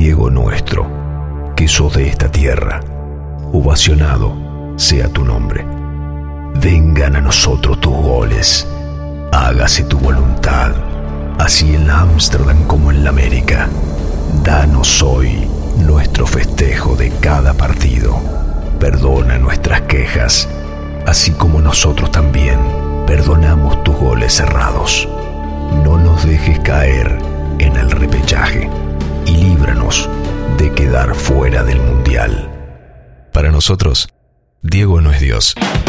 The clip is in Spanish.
Diego nuestro, que sos de esta tierra, ovacionado sea tu nombre. Vengan a nosotros tus goles, hágase tu voluntad, así en la Ámsterdam como en la América. Danos hoy nuestro festejo de cada partido. Perdona nuestras quejas, así como nosotros también perdonamos tus goles errados. No nos dejes caer en el repechaje y líbranos de quedar fuera del Mundial. Para nosotros, Diego no es Dios.